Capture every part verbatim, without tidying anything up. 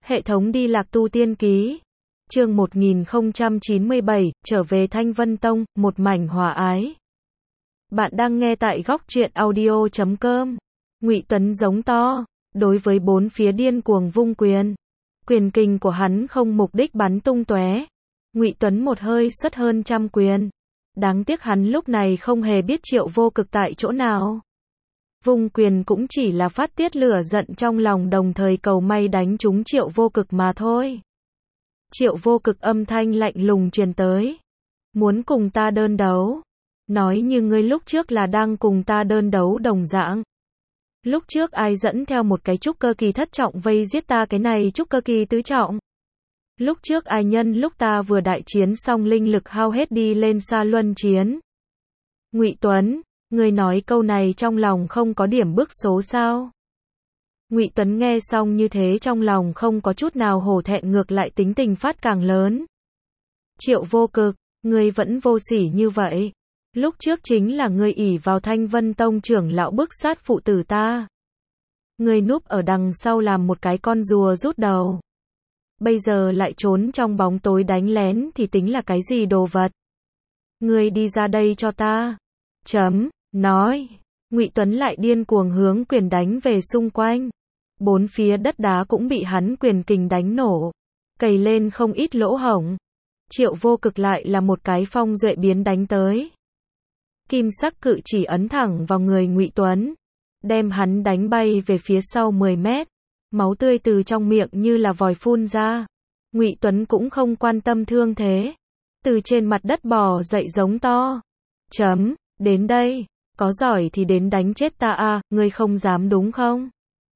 Hệ thống đi lạc tu tiên ký. Chương một nghìn không trăm chín mươi bảy, trở về Thanh Vân Tông, một mảnh hòa ái. Bạn đang nghe tại góc truyện audio chấm com. Ngụy Tuấn giống to, đối với bốn phía điên cuồng vung quyền. Quyền kình của hắn không mục đích bắn tung tóe. Ngụy Tuấn một hơi xuất hơn trăm quyền. Đáng tiếc hắn lúc này không hề biết Triệu Vô Cực tại chỗ nào. Vung quyền cũng chỉ là phát tiết lửa giận trong lòng, đồng thời cầu may đánh trúng Triệu Vô Cực mà thôi. Triệu Vô Cực âm thanh lạnh lùng truyền tới. Muốn cùng ta đơn đấu? Nói như ngươi lúc trước là đang cùng ta đơn đấu đồng dạng. Lúc trước ai dẫn theo một cái trúc cơ kỳ thất trọng vây giết ta cái này trúc cơ kỳ tứ trọng? Lúc trước ai nhân lúc ta vừa đại chiến xong linh lực hao hết đi lên xa luân chiến? Ngụy Tuấn, ngươi nói câu này trong lòng không có điểm bước số sao? Ngụy Tuấn nghe xong như thế trong lòng không có chút nào hổ thẹn, ngược lại tính tình phát càng lớn. Triệu Vô Cực, ngươi vẫn vô sỉ như vậy. Lúc trước chính là ngươi ỷ vào Thanh Vân Tông trưởng lão bức sát phụ tử ta. Ngươi núp ở đằng sau làm một cái con rùa rút đầu. Bây giờ lại trốn trong bóng tối đánh lén thì tính là cái gì đồ vật? Ngươi đi ra đây cho ta. Chấm, nói. Ngụy Tuấn lại điên cuồng hướng quyền đánh về xung quanh. Bốn phía đất đá cũng bị hắn quyền kình đánh nổ, cày lên không ít lỗ hổng. Triệu Vô Cực lại là một cái phong duệ biến đánh tới. Kim sắc cự chỉ ấn thẳng vào người Ngụy Tuấn, đem hắn đánh bay về phía sau mười mét. Máu tươi từ trong miệng như là vòi phun ra. Ngụy Tuấn cũng không quan tâm thương thế, từ trên mặt đất bò dậy giống to. Chấm, đến đây, có giỏi thì đến đánh chết ta à, ngươi không dám đúng không?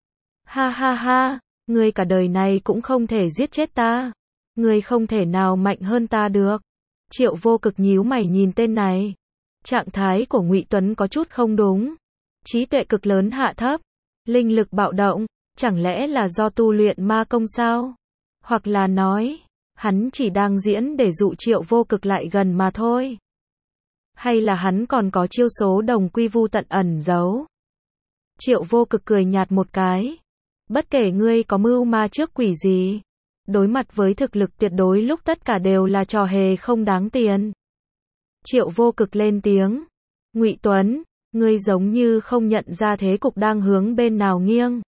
Ha ha ha, ngươi cả đời này cũng không thể giết chết ta. Ngươi không thể nào mạnh hơn ta được. Triệu Vô Cực nhíu mày nhìn tên này. Trạng thái của Ngụy Tuấn có chút không đúng. Trí tuệ cực lớn hạ thấp, linh lực bạo động, chẳng lẽ là do tu luyện ma công sao? Hoặc là nói, hắn chỉ đang diễn để dụ Triệu Vô Cực lại gần mà thôi. Hay là hắn còn có chiêu số đồng quy vu tận ẩn giấu? Triệu Vô Cực cười nhạt một cái. Bất kể ngươi có mưu ma trước quỷ gì, đối mặt với thực lực tuyệt đối lúc tất cả đều là trò hề không đáng tiền. Triệu Vô Cực lên tiếng. Ngụy Tuấn, ngươi giống như không nhận ra thế cục đang hướng bên nào nghiêng.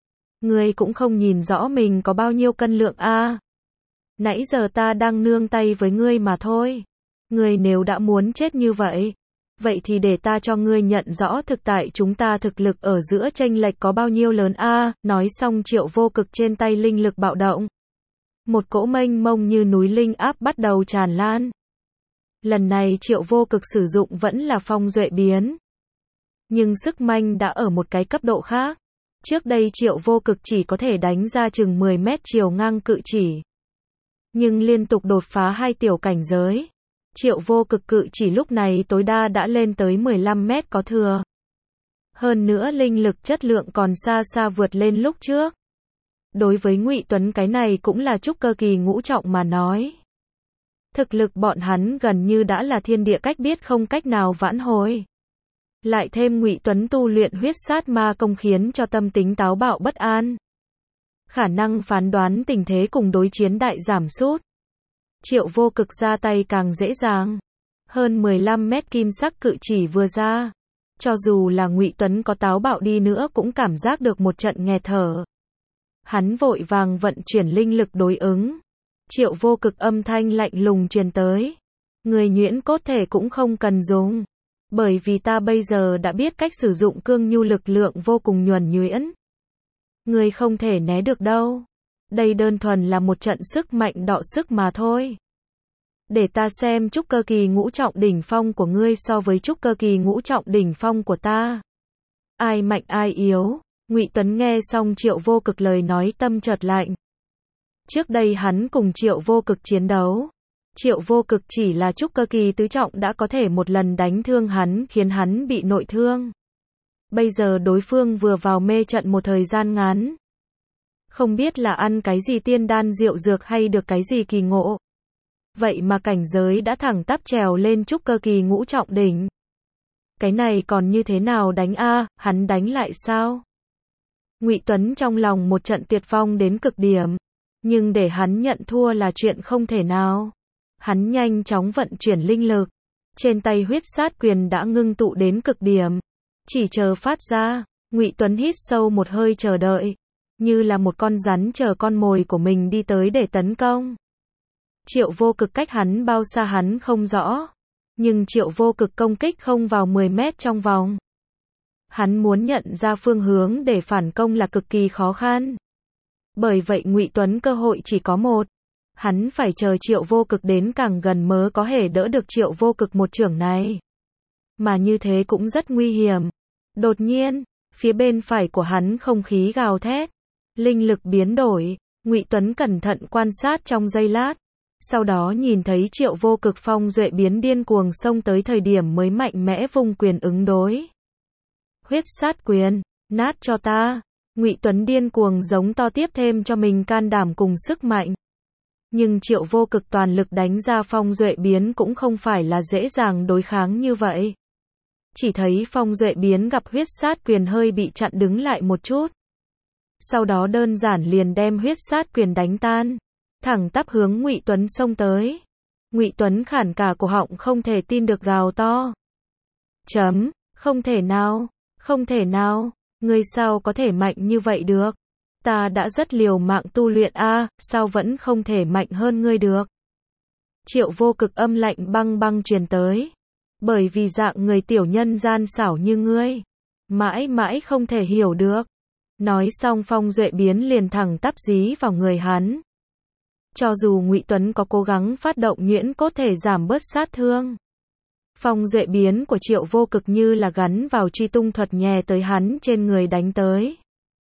Ngươi cũng không nhìn rõ mình có bao nhiêu cân lượng a. À. Nãy giờ ta đang nương tay với ngươi mà thôi. Ngươi nếu đã muốn chết như vậy, vậy thì để ta cho ngươi nhận rõ thực tại chúng ta thực lực ở giữa chênh lệch có bao nhiêu lớn a. À. Nói xong Triệu Vô Cực trên tay linh lực bạo động. Một cỗ mênh mông như núi linh áp bắt đầu tràn lan. Lần này Triệu Vô Cực sử dụng vẫn là phong duệ biến. Nhưng sức mạnh đã ở một cái cấp độ khác. Trước đây Triệu Vô Cực chỉ có thể đánh ra chừng mười mét chiều ngang cự chỉ. Nhưng liên tục đột phá hai tiểu cảnh giới. Triệu Vô Cực cự chỉ lúc này tối đa đã lên tới mười lăm mét có thừa. Hơn nữa linh lực chất lượng còn xa xa vượt lên lúc trước. Đối với Ngụy Tuấn cái này cũng là trúc cơ kỳ ngũ trọng mà nói. Thực lực bọn hắn gần như đã là thiên địa cách biết không cách nào vãn hồi. Lại thêm Ngụy Tuấn tu luyện huyết sát ma công khiến cho tâm tính táo bạo bất an. Khả năng phán đoán tình thế cùng đối chiến đại giảm sút. Triệu Vô Cực ra tay càng dễ dàng. Hơn mười lăm mét kim sắc cự chỉ vừa ra. Cho dù là Ngụy Tuấn có táo bạo đi nữa cũng cảm giác được một trận nghẹt thở. Hắn vội vàng vận chuyển linh lực đối ứng. Triệu Vô Cực âm thanh lạnh lùng truyền tới. Người nhuyễn cốt thể cũng không cần dùng. Bởi vì ta bây giờ đã biết cách sử dụng cương nhu lực lượng vô cùng nhuần nhuyễn. Người không thể né được đâu. Đây đơn thuần là một trận sức mạnh đọ sức mà thôi. Để ta xem trúc cơ kỳ ngũ trọng đỉnh phong của ngươi so với trúc cơ kỳ ngũ trọng đỉnh phong của ta. Ai mạnh ai yếu? Ngụy Tuấn nghe xong Triệu Vô Cực lời nói tâm chợt lạnh. Trước đây hắn cùng Triệu Vô Cực chiến đấu. Triệu Vô Cực chỉ là trúc cơ kỳ tứ trọng đã có thể một lần đánh thương hắn, khiến hắn bị nội thương. Bây giờ đối phương vừa vào mê trận một thời gian ngắn. Không biết là ăn cái gì tiên đan rượu dược hay được cái gì kỳ ngộ. Vậy mà cảnh giới đã thẳng tắp trèo lên trúc cơ kỳ ngũ trọng đỉnh. Cái này còn như thế nào đánh a, à, hắn đánh lại sao? Ngụy Tuấn trong lòng một trận tuyệt vọng đến cực điểm. Nhưng để hắn nhận thua là chuyện không thể nào. Hắn nhanh chóng vận chuyển linh lực. Trên tay huyết sát quyền đã ngưng tụ đến cực điểm. Chỉ chờ phát ra, Ngụy Tuấn hít sâu một hơi chờ đợi. Như là một con rắn chờ con mồi của mình đi tới để tấn công. Triệu Vô Cực cách hắn bao xa hắn không rõ. Nhưng Triệu Vô Cực công kích không vào mười mét trong vòng. Hắn muốn nhận ra phương hướng để phản công là cực kỳ khó khăn. Bởi vậy Ngụy Tuấn cơ hội chỉ có một. Hắn phải chờ Triệu Vô Cực đến càng gần mới có thể đỡ được Triệu Vô Cực một chưởng này. Mà như thế cũng rất nguy hiểm. Đột nhiên, phía bên phải của hắn không khí gào thét. Linh lực biến đổi. Ngụy Tuấn cẩn thận quan sát trong giây lát. Sau đó nhìn thấy Triệu Vô Cực phong duệ biến điên cuồng xông tới thời điểm mới mạnh mẽ vung quyền ứng đối. Huyết sát quyền, nát cho ta. Ngụy Tuấn điên cuồng giống to tiếp thêm cho mình can đảm cùng sức mạnh. Nhưng Triệu Vô Cực toàn lực đánh ra phong duệ biến cũng không phải là dễ dàng đối kháng như vậy. Chỉ thấy phong duệ biến gặp huyết sát quyền hơi bị chặn đứng lại một chút. Sau đó đơn giản liền đem huyết sát quyền đánh tan. Thẳng tắp hướng Ngụy Tuấn xông tới. Ngụy Tuấn khản cả cổ họng không thể tin được gào to. Chấm, không thể nào, không thể nào, ngươi sao có thể mạnh như vậy được? Ta đã rất liều mạng tu luyện a, à, sao vẫn không thể mạnh hơn ngươi được? Triệu Vô Cực âm lạnh băng băng truyền tới. Bởi vì dạng người tiểu nhân gian xảo như ngươi, mãi mãi không thể hiểu được. Nói xong phong duệ biến liền thẳng tắp dí vào người hắn. Cho dù Ngụy Tuấn có cố gắng phát động nhuyễn cốt thể giảm bớt sát thương. Phong duệ biến của Triệu Vô Cực như là gắn vào truy tung thuật nhè tới hắn trên người đánh tới.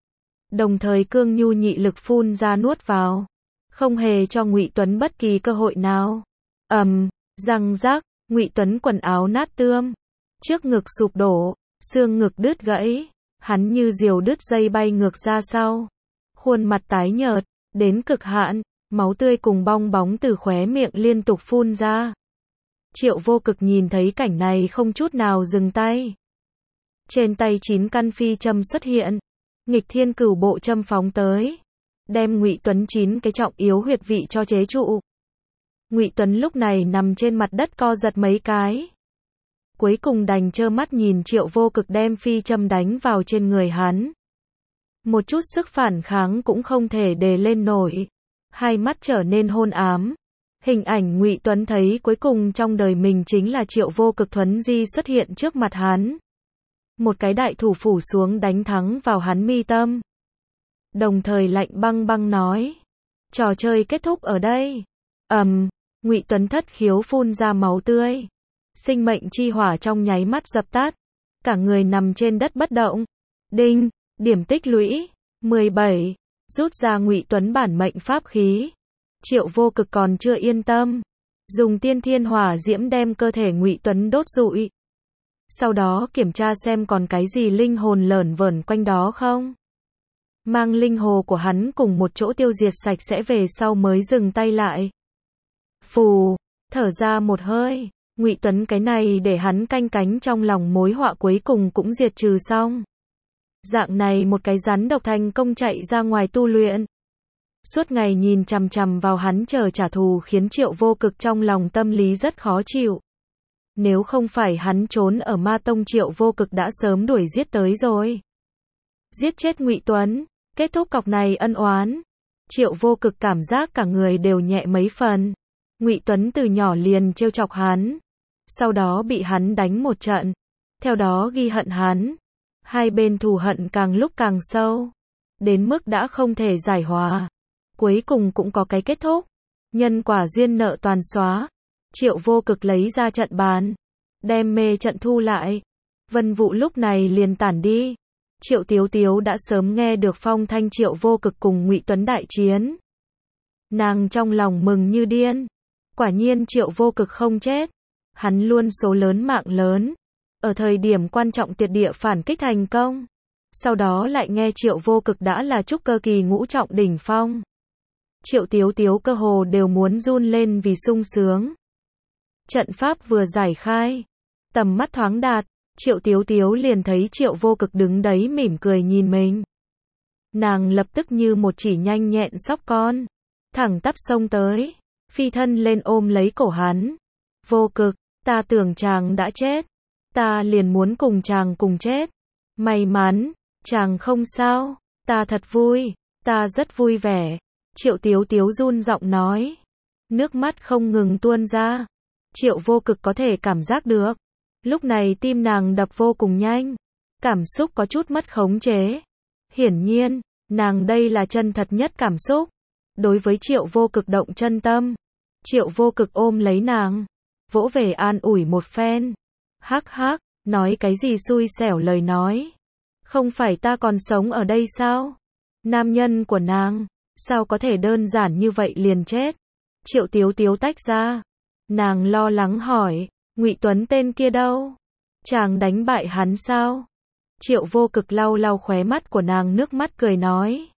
Đồng thời cương nhu nhị lực phun ra nuốt vào. Không hề cho Ngụy Tuấn bất kỳ cơ hội nào. Ầm, um, răng rắc, Ngụy Tuấn quần áo nát tươm. Trước ngực sụp đổ, xương ngực đứt gãy. Hắn như diều đứt dây bay ngược ra sau. Khuôn mặt tái nhợt, đến cực hạn. Máu tươi cùng bong bóng từ khóe miệng liên tục phun ra. Triệu Vô Cực nhìn thấy cảnh này không chút nào dừng tay. Trên tay chín căn phi châm xuất hiện. Nghịch thiên cửu bộ châm phóng tới. Đem Ngụy Tuấn chín cái trọng yếu huyệt vị cho chế trụ. Ngụy Tuấn lúc này nằm trên mặt đất co giật mấy cái. Cuối cùng đành trơ mắt nhìn Triệu Vô Cực đem phi châm đánh vào trên người hắn. Một chút sức phản kháng cũng không thể đề lên nổi. Hai mắt trở nên hôn ám. Hình ảnh Ngụy Tuấn thấy cuối cùng trong đời mình chính là Triệu Vô Cực thuấn di xuất hiện trước mặt hắn. Một cái đại thủ phủ xuống đánh thắng vào hắn mi tâm. Đồng thời lạnh băng băng nói. Trò chơi kết thúc ở đây. Ầm, um, Ngụy Tuấn thất khiếu phun ra máu tươi. Sinh mệnh chi hỏa trong nháy mắt dập tắt. Cả người nằm trên đất bất động. Đinh, điểm tích lũy, mười bảy. Rút ra Ngụy Tuấn bản mệnh pháp khí. Triệu Vô Cực còn chưa yên tâm. Dùng tiên thiên hỏa diễm đem cơ thể Ngụy Tuấn đốt rụi. Sau đó kiểm tra xem còn cái gì linh hồn lởn vởn quanh đó không. Mang linh hồ của hắn cùng một chỗ tiêu diệt sạch sẽ về sau mới dừng tay lại. Phù, thở ra một hơi. Ngụy Tuấn cái này để hắn canh cánh trong lòng mối họa cuối cùng cũng diệt trừ xong. Dạng này một cái rắn độc thành công chạy ra ngoài tu luyện. Suốt ngày nhìn chằm chằm vào hắn chờ trả thù khiến Triệu Vô Cực trong lòng tâm lý rất khó chịu. Nếu không phải hắn trốn ở Ma Tông Triệu Vô Cực đã sớm đuổi giết tới rồi. Giết chết Ngụy Tuấn, kết thúc cọc này ân oán. Triệu Vô Cực cảm giác cả người đều nhẹ mấy phần. Ngụy Tuấn từ nhỏ liền trêu chọc hắn. Sau đó bị hắn đánh một trận. Theo đó ghi hận hắn. Hai bên thù hận càng lúc càng sâu. Đến mức đã không thể giải hòa. Cuối cùng cũng có cái kết thúc. Nhân quả duyên nợ toàn xóa. Triệu Vô Cực lấy ra trận bàn. Đem mê trận thu lại. Vân vụ lúc này liền tản đi. Triệu Tiếu Tiếu đã sớm nghe được phong thanh Triệu Vô Cực cùng Ngụy Tuấn đại chiến. Nàng trong lòng mừng như điên. Quả nhiên Triệu Vô Cực không chết. Hắn luôn số lớn mạng lớn. Ở thời điểm quan trọng tuyệt địa phản kích thành công. Sau đó lại nghe Triệu Vô Cực đã là trúc cơ kỳ ngũ trọng đỉnh phong. Triệu Tiếu Tiếu cơ hồ đều muốn run lên vì sung sướng. Trận pháp vừa giải khai. Tầm mắt thoáng đạt. Triệu Tiếu Tiếu liền thấy Triệu Vô Cực đứng đấy mỉm cười nhìn mình. Nàng lập tức như một chỉ nhanh nhẹn sóc con. thẳng tắp xông tới, phi thân lên ôm lấy cổ hắn. Vô Cực, ta tưởng chàng đã chết, ta liền muốn cùng chàng cùng chết. May mắn, chàng không sao, ta thật vui, ta rất vui vẻ. Triệu Tiếu Tiếu run giọng nói, nước mắt không ngừng tuôn ra. Triệu Vô Cực có thể cảm giác được, lúc này tim nàng đập vô cùng nhanh, cảm xúc có chút mất khống chế. Hiển nhiên, nàng đây là chân thật nhất cảm xúc. Đối với Triệu Vô Cực động chân tâm, Triệu Vô Cực ôm lấy nàng, vỗ về an ủi một phen. Hắc hắc, nói cái gì xui xẻo lời nói. Không phải ta còn sống ở đây sao? Nam nhân của nàng, sao có thể đơn giản như vậy liền chết? Triệu Tiếu Tiếu tách ra. Nàng lo lắng hỏi, Ngụy Tuấn tên kia đâu? Chàng đánh bại hắn sao? Triệu Vô Cực lau lau khóe mắt của nàng, nước mắt cười nói.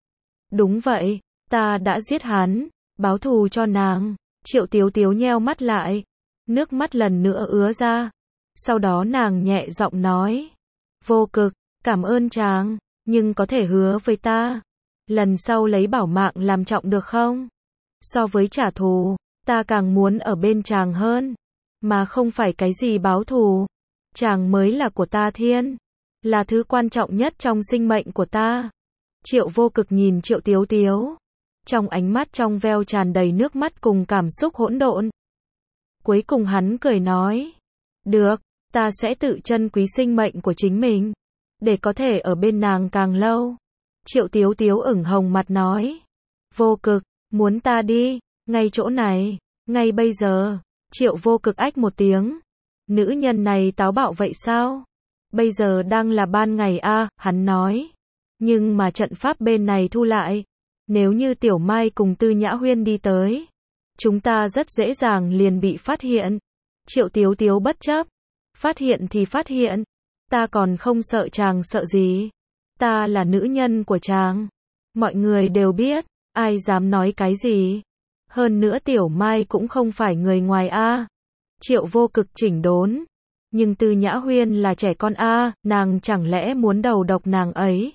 Đúng vậy, ta đã giết hắn, báo thù cho nàng. Triệu Tiếu Tiếu nheo mắt lại, nước mắt lần nữa ứa ra. Sau đó nàng nhẹ giọng nói, Vô Cực, cảm ơn chàng, nhưng có thể hứa với ta, lần sau lấy bảo mạng làm trọng được không? So với trả thù, ta càng muốn ở bên chàng hơn, mà không phải cái gì báo thù. Chàng mới là của ta thiên, là thứ quan trọng nhất trong sinh mệnh của ta. Triệu Vô Cực nhìn Triệu Tiếu Tiếu, trong ánh mắt trong veo tràn đầy nước mắt cùng cảm xúc hỗn độn. Cuối cùng hắn cười nói, được, ta sẽ tự trân quý sinh mệnh của chính mình, để có thể ở bên nàng càng lâu. Triệu Tiếu Tiếu ửng hồng mặt nói, Vô Cực, muốn ta đi, ngay chỗ này, ngay bây giờ. Triệu Vô Cực ách một tiếng, nữ nhân này táo bạo vậy sao? Bây giờ đang là ban ngày a, à, hắn nói. Nhưng mà trận pháp bên này thu lại, nếu như Tiểu Mai cùng Tư Nhã Huyên đi tới, chúng ta rất dễ dàng liền bị phát hiện. Triệu Tiếu Tiếu bất chấp, phát hiện thì phát hiện, ta còn không sợ chàng sợ gì? Ta là nữ nhân của chàng, mọi người đều biết, ai dám nói cái gì? Hơn nữa Tiểu Mai cũng không phải người ngoài a. Triệu Vô Cực chỉnh đốn, nhưng Tư Nhã Huyên là trẻ con a, nàng chẳng lẽ muốn đầu độc nàng ấy?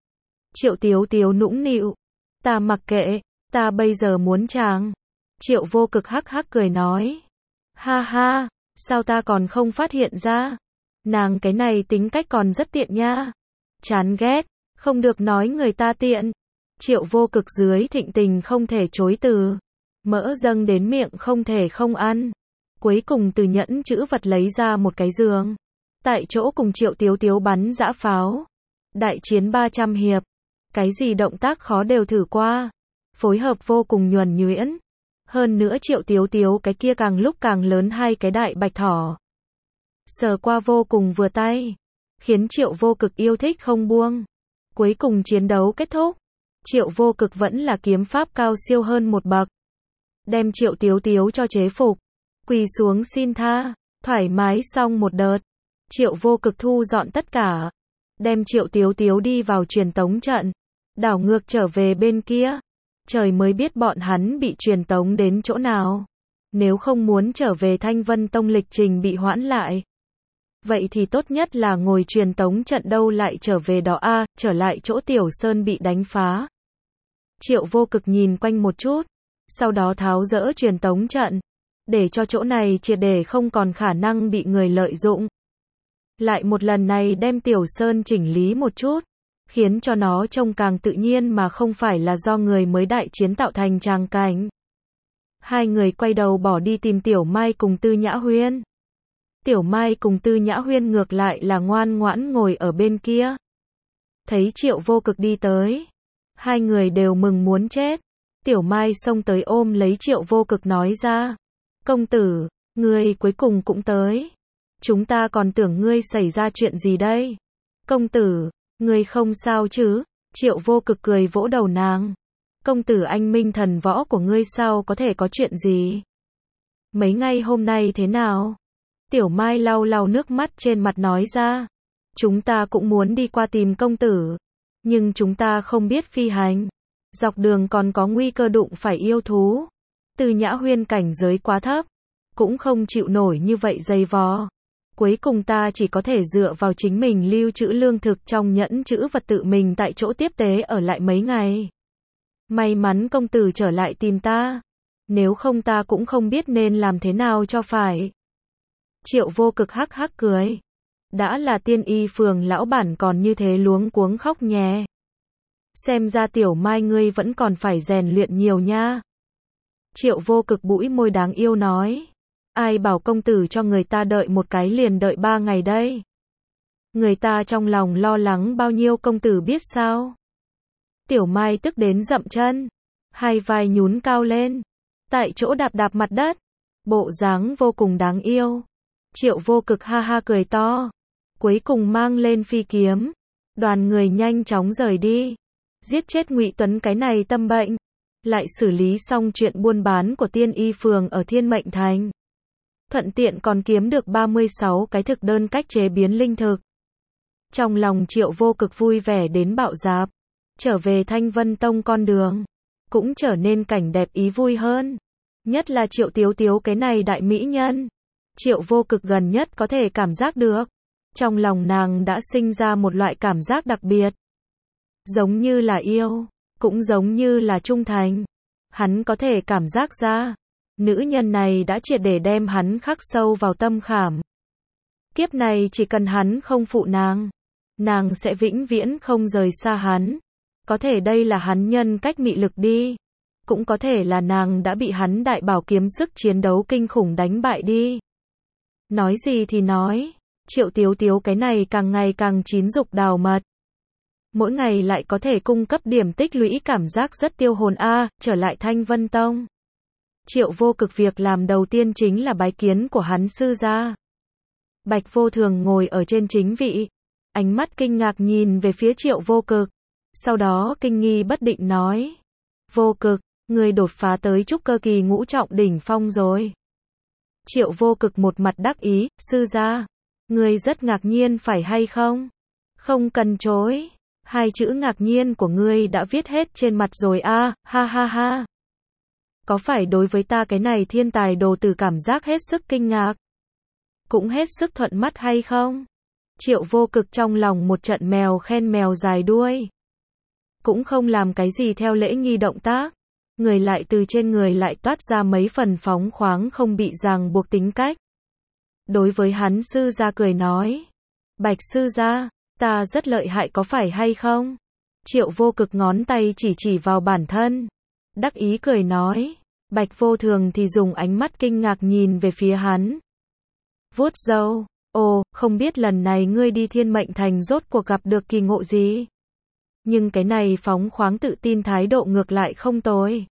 Triệu Tiếu Tiếu nũng nịu, ta mặc kệ, ta bây giờ muốn chàng. Triệu Vô Cực hắc hắc cười nói, ha ha, sao ta còn không phát hiện ra? Nàng cái này tính cách còn rất tiện nha. Chán ghét, không được nói người ta tiện. Triệu Vô Cực dưới thịnh tình không thể chối từ, mỡ dâng đến miệng không thể không ăn. Cuối cùng từ nhẫn chữ vật lấy ra một cái giường, tại chỗ cùng Triệu Tiếu Tiếu bắn dã pháo. Đại chiến ba trăm hiệp, cái gì động tác khó đều thử qua, phối hợp vô cùng nhuần nhuyễn. Hơn nữa Triệu Tiếu Tiếu cái kia càng lúc càng lớn hai cái đại bạch thỏ, sờ qua vô cùng vừa tay, khiến Triệu Vô Cực yêu thích không buông. Cuối cùng chiến đấu kết thúc, Triệu Vô Cực vẫn là kiếm pháp cao siêu hơn một bậc, đem Triệu Tiếu Tiếu cho chế phục, quỳ xuống xin tha. Thoải mái xong một đợt, Triệu Vô Cực thu dọn tất cả, đem Triệu Tiếu Tiếu đi vào truyền tống trận, đảo ngược trở về bên kia. Trời mới biết bọn hắn bị truyền tống đến chỗ nào. Nếu không muốn trở về Thanh Vân Tông lịch trình bị hoãn lại, vậy thì tốt nhất là ngồi truyền tống trận đâu lại trở về đó a, à, trở lại chỗ Tiểu Sơn bị đánh phá. Triệu Vô Cực nhìn quanh một chút, sau đó tháo dỡ truyền tống trận, để cho chỗ này triệt để không còn khả năng bị người lợi dụng. Lại một lần này đem Tiểu Sơn chỉnh lý một chút, khiến cho nó trông càng tự nhiên mà không phải là do người mới đại chiến tạo thành tràng cảnh. Hai người quay đầu bỏ đi tìm Tiểu Mai cùng Tư Nhã Huyên. Tiểu Mai cùng Tư Nhã Huyên ngược lại là ngoan ngoãn ngồi ở bên kia. Thấy Triệu Vô Cực đi tới, hai người đều mừng muốn chết. Tiểu Mai xông tới ôm lấy Triệu Vô Cực nói ra, công tử, ngươi cuối cùng cũng tới. Chúng ta còn tưởng ngươi xảy ra chuyện gì đây. Công tử, ngươi không sao chứ? Triệu Vô Cực cười vỗ đầu nàng. Công tử anh minh thần võ của ngươi sao có thể có chuyện gì? Mấy ngày hôm nay thế nào? Tiểu Mai lau lau nước mắt trên mặt nói ra. Chúng ta cũng muốn đi qua tìm công tử, nhưng chúng ta không biết phi hành. Dọc đường còn có nguy cơ đụng phải yêu thú. Tư Nhã Huyên cảnh giới quá thấp, cũng không chịu nổi như vậy dày vò. Cuối cùng ta chỉ có thể dựa vào chính mình lưu trữ lương thực trong nhẫn trữ vật tự mình tại chỗ tiếp tế ở lại mấy ngày. May mắn công tử trở lại tìm ta. Nếu không ta cũng không biết nên làm thế nào cho phải. Triệu Vô Cực hắc hắc cười. Đã là Tiên Y phường lão bản còn như thế luống cuống khóc nhè. Xem ra Tiểu Mai ngươi vẫn còn phải rèn luyện nhiều nha. Triệu Vô Cực bũi môi đáng yêu nói. Ai bảo công tử cho người ta đợi một cái liền đợi ba ngày đây. Người ta trong lòng lo lắng bao nhiêu công tử biết sao. Tiểu Mai tức đến dậm chân. Hai vai nhún cao lên. Tại chỗ đạp đạp mặt đất. Bộ dáng vô cùng đáng yêu. Triệu Vô Cực ha ha cười to. Cuối cùng mang lên phi kiếm. Đoàn người nhanh chóng rời đi. Giết chết Ngụy Tuấn cái này tâm bệnh. Lại xử lý xong chuyện buôn bán của Tiên Y phường ở Thiên Mệnh Thành. Thuận tiện còn kiếm được ba mươi sáu cái thực đơn cách chế biến linh thực. Trong lòng Triệu Vô Cực vui vẻ đến bạo dạp. Trở về Thanh Vân Tông con đường. Cũng trở nên cảnh đẹp ý vui hơn. Nhất là Triệu Tiếu Tiếu cái này đại mỹ nhân. Triệu Vô Cực gần nhất có thể cảm giác được. Trong lòng nàng đã sinh ra một loại cảm giác đặc biệt. Giống như là yêu. Cũng giống như là trung thành. Hắn có thể cảm giác ra. Nữ nhân này đã triệt để đem hắn khắc sâu vào tâm khảm. Kiếp này chỉ cần hắn không phụ nàng. Nàng sẽ vĩnh viễn không rời xa hắn. Có thể đây là hắn nhân cách mị lực đi. Cũng có thể là nàng đã bị hắn đại bảo kiếm sức chiến đấu kinh khủng đánh bại đi. Nói gì thì nói. Triệu Tiếu Tiếu cái này càng ngày càng chín dục đào mật. Mỗi ngày lại có thể cung cấp điểm tích lũy cảm giác rất tiêu hồn a. À, trở lại Thanh Vân Tông. Triệu Vô Cực việc làm đầu tiên chính là bái kiến của hắn sư gia. Bạch Vô Thường ngồi ở trên chính vị. Ánh mắt kinh ngạc nhìn về phía Triệu Vô Cực. Sau đó kinh nghi bất định nói. Vô Cực, ngươi đột phá tới trúc cơ kỳ ngũ trọng đỉnh phong rồi. Triệu Vô Cực một mặt đắc ý, sư gia. Ngươi rất ngạc nhiên phải hay không? Không cần chối. Hai chữ ngạc nhiên của ngươi đã viết hết trên mặt rồi a, à, ha ha ha. Có phải đối với ta cái này thiên tài đồ tử cảm giác hết sức kinh ngạc? Cũng hết sức thuận mắt hay không? Triệu Vô Cực trong lòng một trận mèo khen mèo dài đuôi. Cũng không làm cái gì theo lễ nghi động tác. Người lại từ trên người lại toát ra mấy phần phóng khoáng không bị ràng buộc tính cách. Đối với hắn sư gia cười nói. Bạch sư gia, ta rất lợi hại có phải hay không? Triệu Vô Cực ngón tay chỉ chỉ vào bản thân. Đắc ý cười nói. Bạch Vô Thường thì dùng ánh mắt kinh ngạc nhìn về phía hắn. Vuốt râu. Ồ, không biết lần này ngươi đi Thiên Mệnh Thành rốt cuộc gặp được kỳ ngộ gì? Nhưng cái này phóng khoáng tự tin thái độ ngược lại không tồi.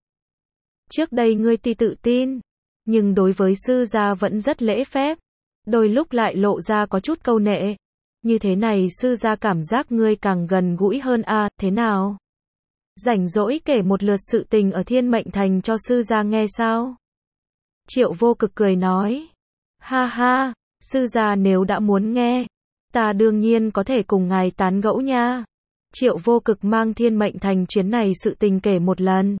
Trước đây ngươi tuy tự tin, nhưng đối với sư gia vẫn rất lễ phép. Đôi lúc lại lộ ra có chút câu nệ. Như thế này sư gia cảm giác ngươi càng gần gũi hơn a, à, thế nào? Rảnh rỗi kể một lượt sự tình ở Thiên Mệnh Thành cho sư gia nghe sao? Triệu Vô Cực cười nói. Ha ha, sư gia nếu đã muốn nghe, ta đương nhiên có thể cùng ngài tán gẫu nha. Triệu Vô Cực mang Thiên Mệnh Thành chuyến này sự tình kể một lần.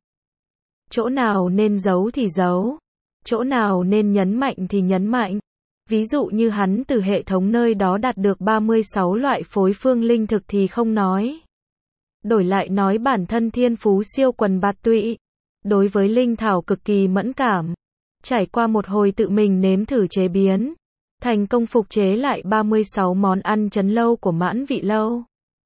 Chỗ nào nên giấu thì giấu. Chỗ nào nên nhấn mạnh thì nhấn mạnh. Ví dụ như hắn từ hệ thống nơi đó đạt được ba mươi sáu loại phối phương linh thực thì không nói. Đổi lại nói bản thân thiên phú siêu quần bạt tụy. Đối với linh thảo cực kỳ mẫn cảm. Trải qua một hồi tự mình nếm thử chế biến. Thành công phục chế lại ba mươi sáu món ăn trấn lâu của Mãn Vị Lâu.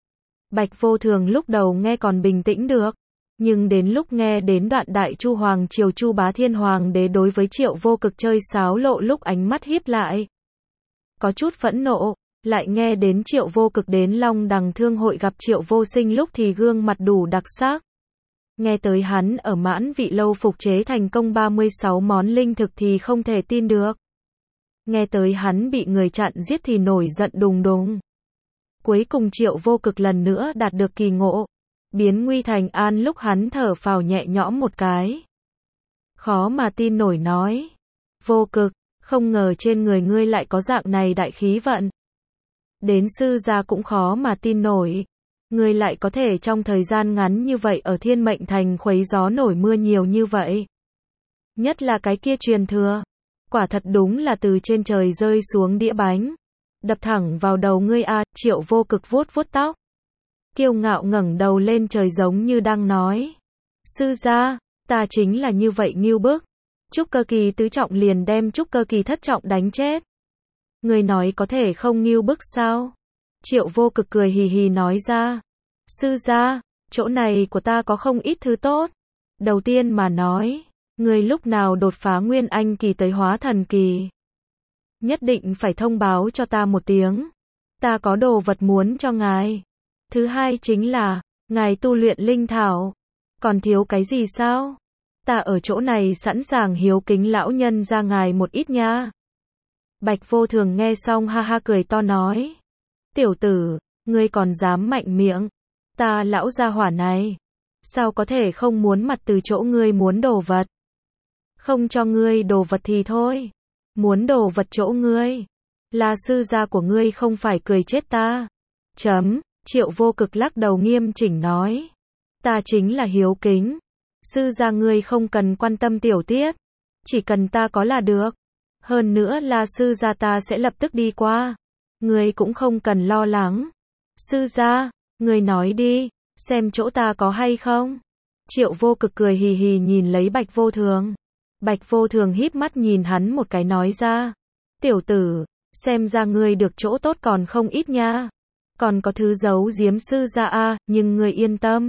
Bạch Vô Thường lúc đầu nghe còn bình tĩnh được. Nhưng đến lúc nghe đến đoạn Đại Chu Hoàng Triều Chu Bá Thiên Hoàng đế đối với Triệu Vô Cực chơi sáo lộ lúc ánh mắt híp lại. Có chút phẫn nộ, lại nghe đến Triệu Vô Cực đến Long Đằng Thương hội gặp Triệu Vô Sinh lúc thì gương mặt đủ đặc sắc. Nghe tới hắn ở Mãn Vị Lâu phục chế thành công ba mươi sáu món linh thực thì không thể tin được. Nghe tới hắn bị người chặn giết thì nổi giận đùng đùng. Cuối cùng Triệu Vô Cực lần nữa đạt được kỳ ngộ. Biến nguy thành an lúc hắn thở phào nhẹ nhõm một cái. Khó mà tin nổi nói. Vô Cực, không ngờ trên người ngươi lại có dạng này đại khí vận. Đến sư gia cũng khó mà tin nổi. Ngươi lại có thể trong thời gian ngắn như vậy ở Thiên Mệnh Thành khuấy gió nổi mưa nhiều như vậy. Nhất là cái kia truyền thừa. Quả thật đúng là từ trên trời rơi xuống đĩa bánh. Đập thẳng vào đầu ngươi a. Triệu Vô Cực vuốt vuốt tóc. Kiêu ngạo ngẩng đầu lên trời giống như đang nói. Sư gia, ta chính là như vậy ngưu bức. Trúc cơ kỳ tứ trọng liền đem trúc cơ kỳ thất trọng đánh chết. Người nói có thể không ngưu bức sao? Triệu Vô Cực cười hì hì nói ra. Sư gia, chỗ này của ta có không ít thứ tốt. Đầu tiên mà nói, người lúc nào đột phá nguyên anh kỳ tới hóa thần kỳ, nhất định phải thông báo cho ta một tiếng. Ta có đồ vật muốn cho ngài. Thứ hai chính là, ngài tu luyện linh thảo. Còn thiếu cái gì sao? Ta ở chỗ này sẵn sàng hiếu kính lão nhân ra ngài một ít nha. Bạch Vô Thường nghe xong ha ha cười to nói. Tiểu tử, ngươi còn dám mạnh miệng. Ta lão gia hỏa này, sao có thể không muốn mặt từ chỗ ngươi muốn đồ vật. Không cho ngươi đồ vật thì thôi. Muốn đồ vật chỗ ngươi. Là sư gia của ngươi không phải cười chết ta. Chấm, Triệu Vô Cực lắc đầu nghiêm chỉnh nói. Ta chính là hiếu kính. Sư gia ngươi không cần quan tâm tiểu tiết. Chỉ cần ta có là được. Hơn nữa là sư gia ta sẽ lập tức đi qua. Ngươi cũng không cần lo lắng. Sư gia, ngươi nói đi, xem chỗ ta có hay không. Triệu Vô Cực cười hì hì nhìn lấy Bạch Vô Thường. Bạch Vô Thường híp mắt nhìn hắn một cái nói ra. Tiểu tử, xem ra ngươi được chỗ tốt còn không ít nha. Còn có thứ giấu giếm sư gia a, nhưng ngươi yên tâm.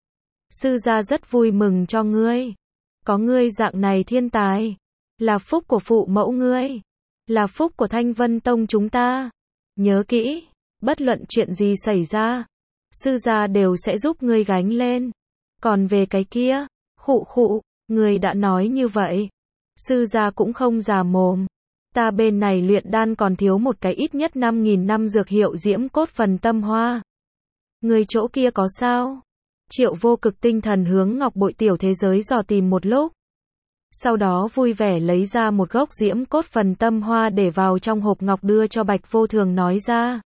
Sư gia rất vui mừng cho ngươi. Có ngươi dạng này thiên tài. Là phúc của phụ mẫu ngươi. Là phúc của Thanh Vân Tông chúng ta. Nhớ kỹ, bất luận chuyện gì xảy ra, sư gia đều sẽ giúp ngươi gánh lên. Còn về cái kia, khụ khụ, ngươi đã nói như vậy. Sư gia cũng không già mồm. Ta bên này luyện đan còn thiếu một cái ít nhất năm nghìn năm dược hiệu diễm cốt phần tâm hoa. Ngươi chỗ kia có sao? Triệu Vô Cực tinh thần hướng ngọc bội tiểu thế giới dò tìm một lúc. Sau đó vui vẻ lấy ra một gốc diễm cốt phần tâm hoa để vào trong hộp ngọc đưa cho Bạch Vô Thường nói ra.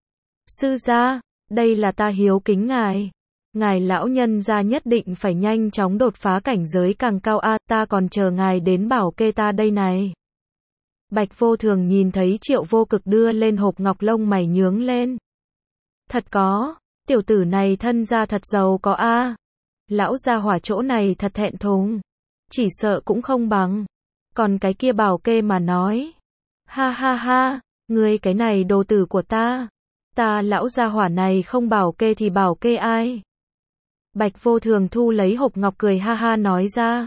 Sư gia, đây là ta hiếu kính ngài. Ngài lão nhân gia nhất định phải nhanh chóng đột phá cảnh giới càng cao a, ta còn chờ ngài đến bảo kê ta đây này. Bạch Vô Thường nhìn thấy Triệu Vô Cực đưa lên hộp ngọc lông mày nhướng lên. Thật có, tiểu tử này thân gia thật giàu có a. Lão gia hỏa chỗ này thật thẹn thùng. Chỉ sợ cũng không bằng. Còn cái kia bảo kê mà nói. Ha ha ha, ngươi cái này đồ tử của ta. Ta lão gia hỏa này không bảo kê thì bảo kê ai? Bạch Vô Thường thu lấy hộp ngọc cười ha ha nói ra.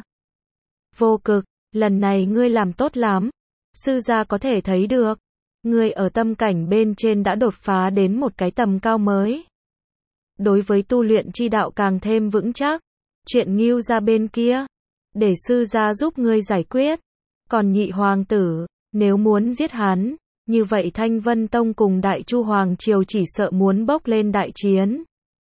Vô Cực, lần này ngươi làm tốt lắm. Sư gia có thể thấy được. Ngươi ở tâm cảnh bên trên đã đột phá đến một cái tầm cao mới. Đối với tu luyện chi đạo càng thêm vững chắc. Chuyện Ngưu gia bên kia, để sư gia giúp ngươi giải quyết. Còn nhị hoàng tử, nếu muốn giết hắn, như vậy Thanh Vân Tông cùng Đại Chu Hoàng Triều chỉ sợ muốn bốc lên đại chiến.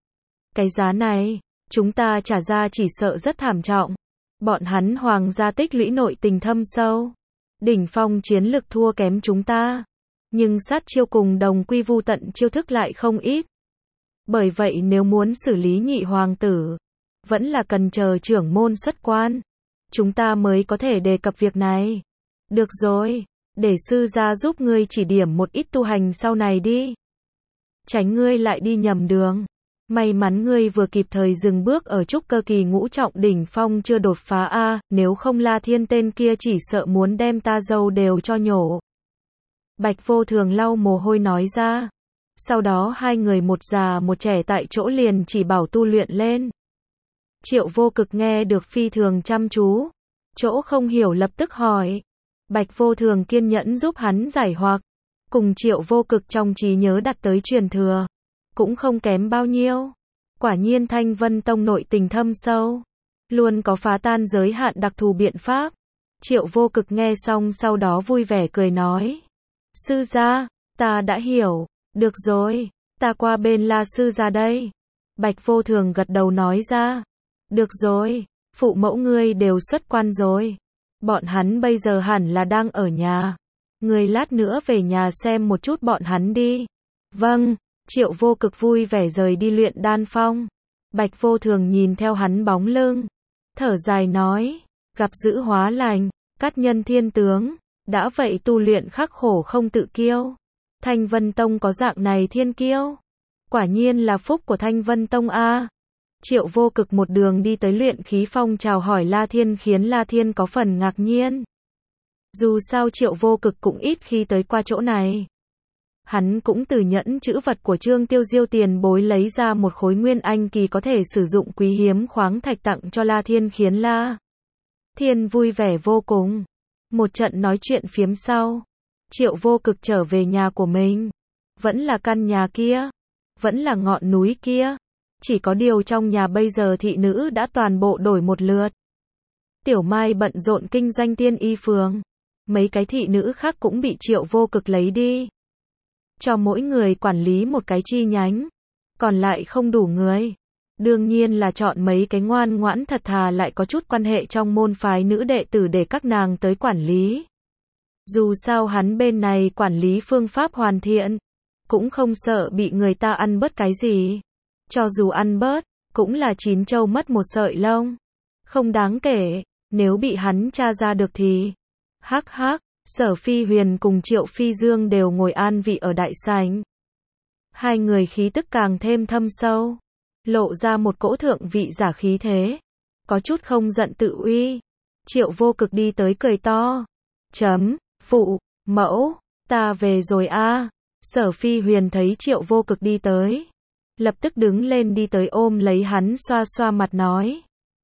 Cái giá này, chúng ta trả ra chỉ sợ rất thảm trọng. Bọn hắn hoàng gia tích lũy nội tình thâm sâu. Đỉnh phong chiến lực thua kém chúng ta. Nhưng sát chiêu cùng đồng quy vu tận chiêu thức lại không ít. Bởi vậy nếu muốn xử lý nhị hoàng tử, vẫn là cần chờ trưởng môn xuất quan. Chúng ta mới có thể đề cập việc này. Được rồi, để sư gia giúp ngươi chỉ điểm một ít tu hành sau này đi. Tránh ngươi lại đi nhầm đường. May mắn ngươi vừa kịp thời dừng bước ở trúc cơ kỳ ngũ trọng đỉnh phong chưa đột phá a, nếu không La Thiên tên kia chỉ sợ muốn đem ta dâu đều cho nhổ. Bạch Vô Thường lau mồ hôi nói ra. Sau đó hai người một già một trẻ tại chỗ liền chỉ bảo tu luyện lên. Triệu Vô Cực nghe được phi thường chăm chú. Chỗ không hiểu lập tức hỏi. Bạch Vô Thường kiên nhẫn giúp hắn giải hoặc. Cùng Triệu Vô Cực trong trí nhớ đặt tới truyền thừa. Cũng không kém bao nhiêu. Quả nhiên Thanh Vân Tông nội tình thâm sâu. Luôn có phá tan giới hạn đặc thù biện pháp. Triệu Vô Cực nghe xong sau đó vui vẻ cười nói. Sư gia, ta đã hiểu. Được rồi, ta qua bên La sư gia đây. Bạch Vô Thường gật đầu nói ra. Được rồi, phụ mẫu ngươi đều xuất quan rồi. Bọn hắn bây giờ hẳn là đang ở nhà. Ngươi lát nữa về nhà xem một chút bọn hắn đi. Vâng, Triệu Vô Cực vui vẻ rời đi luyện đan phong. Bạch Vô Thường nhìn theo hắn bóng lưng. Thở dài nói, gặp dữ hóa lành, cát nhân thiên tướng. Đã vậy tu luyện khắc khổ không tự kiêu. Thanh Vân Tông có dạng này thiên kiêu. Quả nhiên là phúc của Thanh Vân Tông a. Triệu Vô Cực một đường đi tới luyện khí phong chào hỏi La Thiên khiến La Thiên có phần ngạc nhiên. Dù sao Triệu Vô Cực cũng ít khi tới qua chỗ này. Hắn cũng từ nhẫn chữ vật của Trương Tiêu Diêu tiền bối lấy ra một khối nguyên anh kỳ có thể sử dụng quý hiếm khoáng thạch tặng cho La Thiên khiến La Thiên vui vẻ vô cùng. Một trận nói chuyện phiếm sau, Triệu Vô Cực trở về nhà của mình. Vẫn là căn nhà kia, vẫn là ngọn núi kia. Chỉ có điều trong nhà bây giờ thị nữ đã toàn bộ đổi một lượt. Tiểu Mai bận rộn kinh doanh tiên y phường. Mấy cái thị nữ khác cũng bị Triệu Vô Cực lấy đi. Cho mỗi người quản lý một cái chi nhánh. Còn lại không đủ người. Đương nhiên là chọn mấy cái ngoan ngoãn thật thà lại có chút quan hệ trong môn phái nữ đệ tử để các nàng tới quản lý. Dù sao hắn bên này quản lý phương pháp hoàn thiện. Cũng không sợ bị người ta ăn bớt cái gì. Cho dù ăn bớt, cũng là chín trâu mất một sợi lông. Không đáng kể, nếu bị hắn tra ra được thì... Hắc hắc, Sở Phi Huyền cùng Triệu Phi Dương đều ngồi an vị ở đại sảnh. Hai người khí tức càng thêm thâm sâu. Lộ ra một cỗ thượng vị giả khí thế. Có chút không giận tự uy. Triệu Vô Cực đi tới cười to. Chấm, phụ, mẫu, ta về rồi a. Sở Phi Huyền thấy Triệu Vô Cực đi tới. Lập tức đứng lên đi tới ôm lấy hắn xoa xoa mặt nói.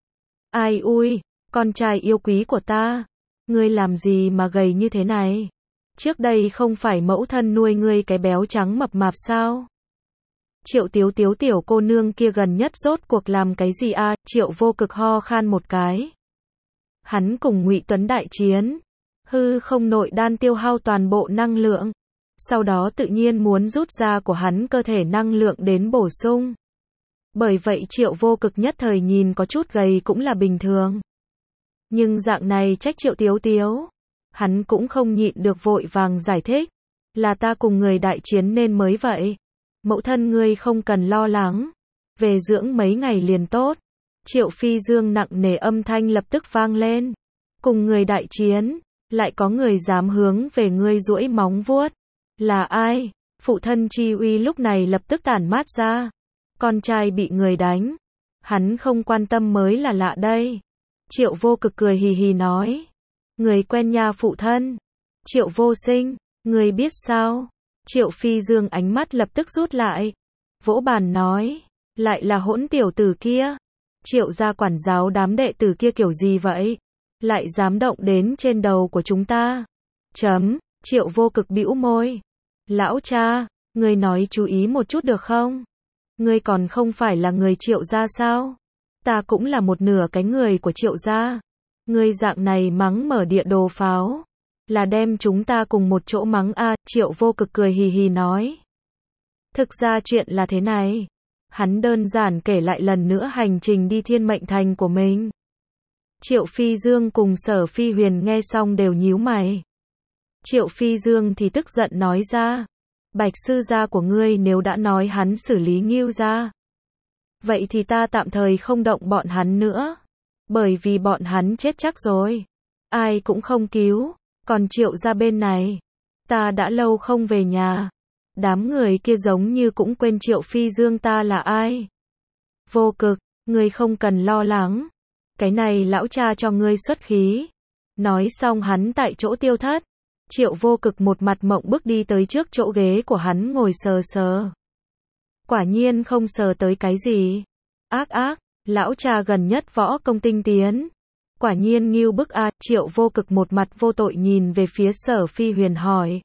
Ai ui, con trai yêu quý của ta. Ngươi làm gì mà gầy như thế này? Trước đây không phải mẫu thân nuôi ngươi cái béo trắng mập mạp sao? Triệu Tiếu Tiếu tiểu cô nương kia gần nhất rốt cuộc làm cái gì a? À? Triệu Vô Cực ho khan một cái. Hắn cùng Ngụy Tuấn đại chiến. Hư không nội đan tiêu hao toàn bộ năng lượng. Sau đó tự nhiên muốn rút ra của hắn cơ thể năng lượng đến bổ sung. Bởi vậy Triệu Vô Cực nhất thời nhìn có chút gầy cũng là bình thường. Nhưng dạng này trách Triệu Tiếu Tiếu. Hắn cũng không nhịn được vội vàng giải thích. Là ta cùng người đại chiến nên mới vậy. Mẫu thân ngươi không cần lo lắng. Về dưỡng mấy ngày liền tốt. Triệu Phi Dương nặng nề âm thanh lập tức vang lên. Cùng người đại chiến. Lại có người dám hướng về ngươi duỗi móng vuốt. Là ai? Phụ thân chi uy lúc này lập tức tản mát ra. Con trai bị người đánh. Hắn không quan tâm mới là lạ đây. Triệu Vô Cực cười hì hì nói. Người quen nha phụ thân. Triệu Vô Sinh, người biết sao? Triệu Phi Dương ánh mắt lập tức rút lại. Vỗ bàn nói. Lại là hỗn tiểu tử kia. Triệu gia quản giáo đám đệ tử kia kiểu gì vậy? Lại dám động đến trên đầu của chúng ta. Chấm, Triệu Vô Cực bĩu môi. Lão cha, ngươi nói chú ý một chút được không? Ngươi còn không phải là người Triệu gia sao? Ta cũng là một nửa cái người của Triệu gia. Ngươi dạng này mắng mở địa đồ pháo. Là đem chúng ta cùng một chỗ mắng a. À, Triệu Vô Cực cười hì hì nói. Thực ra chuyện là thế này. Hắn đơn giản kể lại lần nữa hành trình đi Thiên Mệnh Thành của mình. Triệu Phi Dương cùng Sở Phi Huyền nghe xong đều nhíu mày. Triệu Phi Dương thì tức giận nói ra. Bạch sư gia của ngươi nếu đã nói hắn xử lý Ngưu gia. Vậy thì ta tạm thời không động bọn hắn nữa. Bởi vì bọn hắn chết chắc rồi. Ai cũng không cứu. Còn Triệu gia bên này. Ta đã lâu không về nhà. Đám người kia giống như cũng quên Triệu Phi Dương ta là ai. Vô Cực, ngươi không cần lo lắng. Cái này lão cha cho ngươi xuất khí. Nói xong hắn tại chỗ tiêu thất. Triệu Vô Cực một mặt mộng bước đi tới trước chỗ ghế của hắn ngồi sờ sờ. Quả nhiên không sờ tới cái gì. Ác ác, lão cha gần nhất võ công tinh tiến. Quả nhiên ngưu bức a. Triệu Vô Cực một mặt vô tội nhìn về phía Sở Phi Huyền hỏi.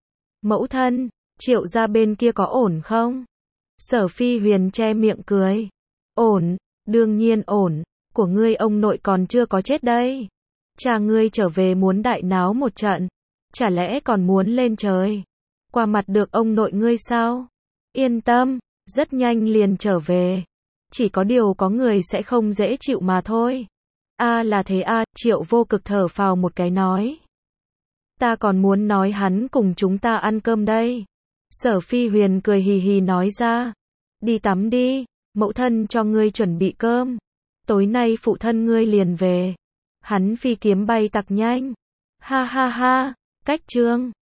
Mẫu thân, Triệu gia bên kia có ổn không? Sở Phi Huyền che miệng cười. Ổn, đương nhiên ổn. Của ngươi ông nội còn chưa có chết đây. Cha ngươi trở về muốn đại náo một trận. Chả lẽ còn muốn lên trời. Qua mặt được ông nội ngươi sao? Yên tâm, rất nhanh liền trở về. Chỉ có điều có người sẽ không dễ chịu mà thôi. A à là thế a. À, Triệu Vô Cực thở phào một cái nói. Ta còn muốn nói hắn cùng chúng ta ăn cơm đây. Sở Phi Huyền cười hì hì nói ra. Đi tắm đi, mẫu thân cho ngươi chuẩn bị cơm. Tối nay phụ thân ngươi liền về. Hắn phi kiếm bay tặc nhanh. Ha ha ha, cách chương.